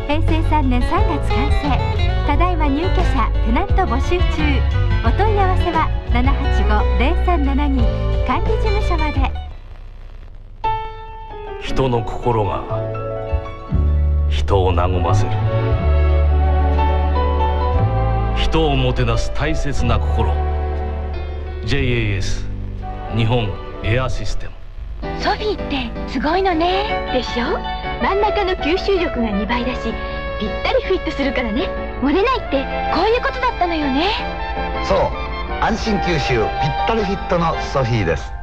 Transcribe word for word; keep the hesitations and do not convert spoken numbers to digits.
へいせいさんねんさんがつ完成。ただいま入居者テナント募集中。お問い合わせはななはちご ゼロさんななに管理事務所まで。 人の心が人を和ませる。人をもてなす大切な心。 ジェイエーエス 日本エアシステム。 ソフィーってすごいのね。でしょ。真ん中の吸収力がにばいだし、ぴったりフィットするからね。漏れないってこういうことだったのよね。 そう、安心吸収ぴったりフィットのソフィーです。